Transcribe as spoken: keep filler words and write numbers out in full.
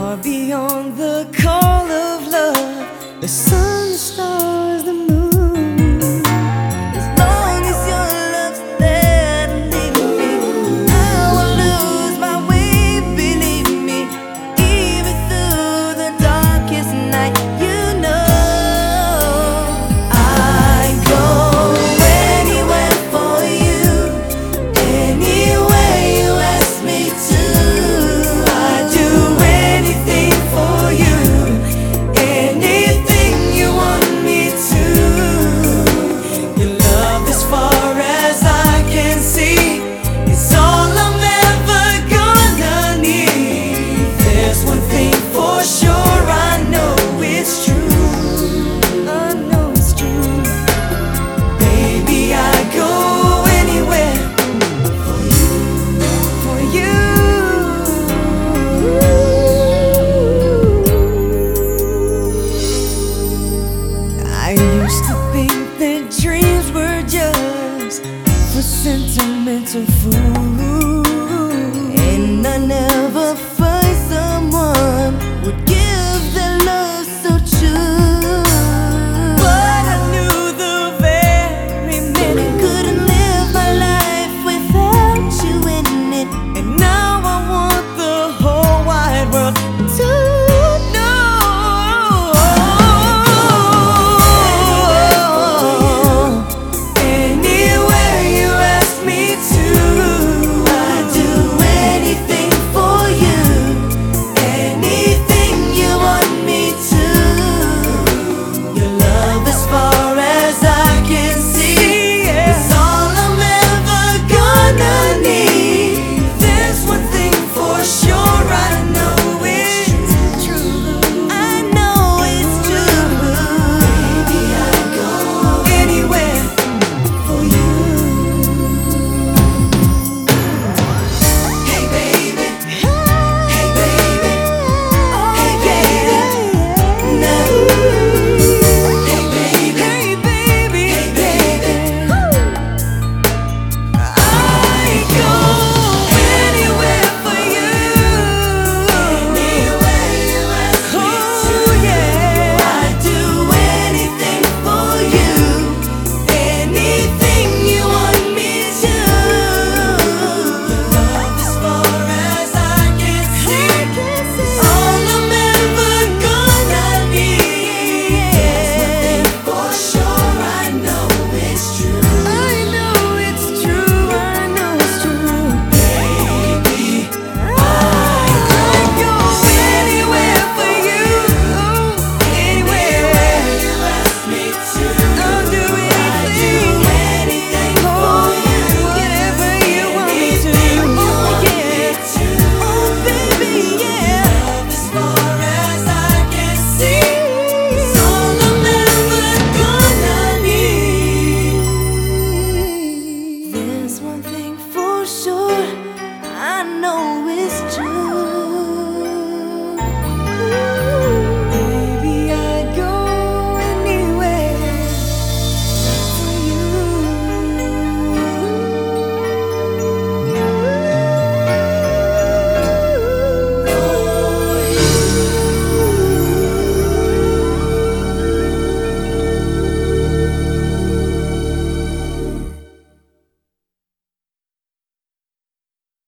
far beyond the call of love, the sun, the stars, the moon. As long as your love's there to lead me, I will lose my way, believe me. Even through the darkest night, you know I'd go anywhere for you, anywhere you ask me to. I'd do anything for you, anything you want me to. Your love, as far as I can see, is all I'm ever gonna need. There's one thing for sure, I know it's true. I know it's true. Baby, I'd go anywhere for you, for you. I used to think that dreams were just for sentimental fools, and I never find someone would give their love so true. But I knew the very minute couldn't live my life without you in it, and now I want the whole wide world to sure, I know